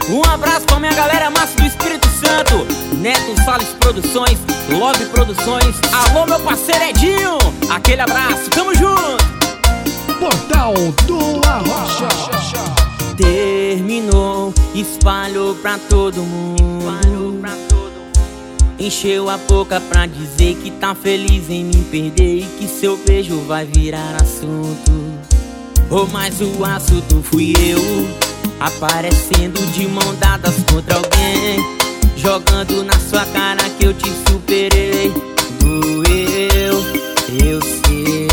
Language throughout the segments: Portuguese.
Um abraço pra minha galera massa do Espírito Santo, Neto Salles Produções, Love Produções. Alô, meu parceiro Edinho, aquele abraço, tamo junto. Portal do Arrocha. Terminou, espalhou pra todo mundo, encheu a boca pra dizer que tá feliz em me perder e que seu beijo vai virar assunto. Oh, mas o assunto fui eu, aparecendo de mão dadas contra alguém, jogando na sua cara que eu te superei. Doeu, eu sei.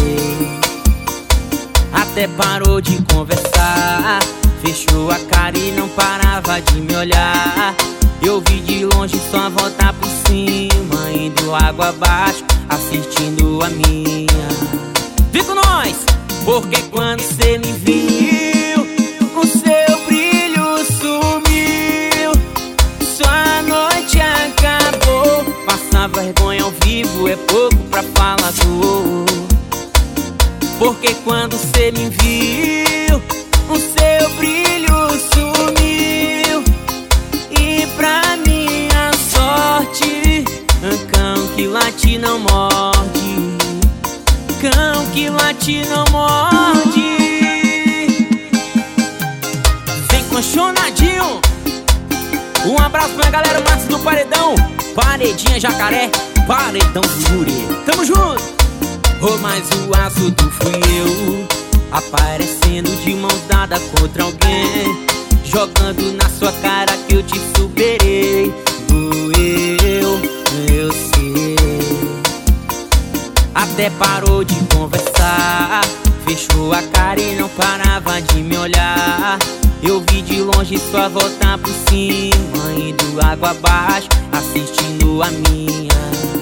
Até parou de conversar, fechou a cara e não parava de me olhar. Eu vi de longe sua volta por cima, indo água abaixo, assistindo a minha. Vem com nós! Porque quando cê me viu, o seu brilho sumiu, sua noite acabou. Passar vergonha ao vivo é pouco pra falar do. Porque quando cê me viu, o seu brilho sumiu, e pra minha sorte, cão que late não morde, cão que late não morde. Vem conchonadinho. Um abraço pra galera massa do Paredão, Paredinha Jacaré, Paredão do Júri. Tamo junto. Oh, mas o assunto fui eu, aparecendo de mãos dadas contra alguém, jogando na sua cara que eu te superei. Doeu, eu sei. Até parou de conversar, fechou a cara e não parava de me olhar. Eu vi de longe sua volta por cima, indo água abaixo, assistindo a minha.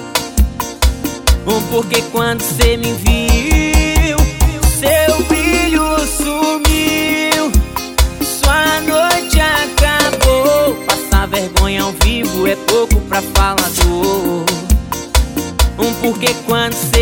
Porque quando cê me viu, seu brilho sumiu, sua noite acabou. Passar vergonha ao vivo é pouco pra falar do. Porque quando cê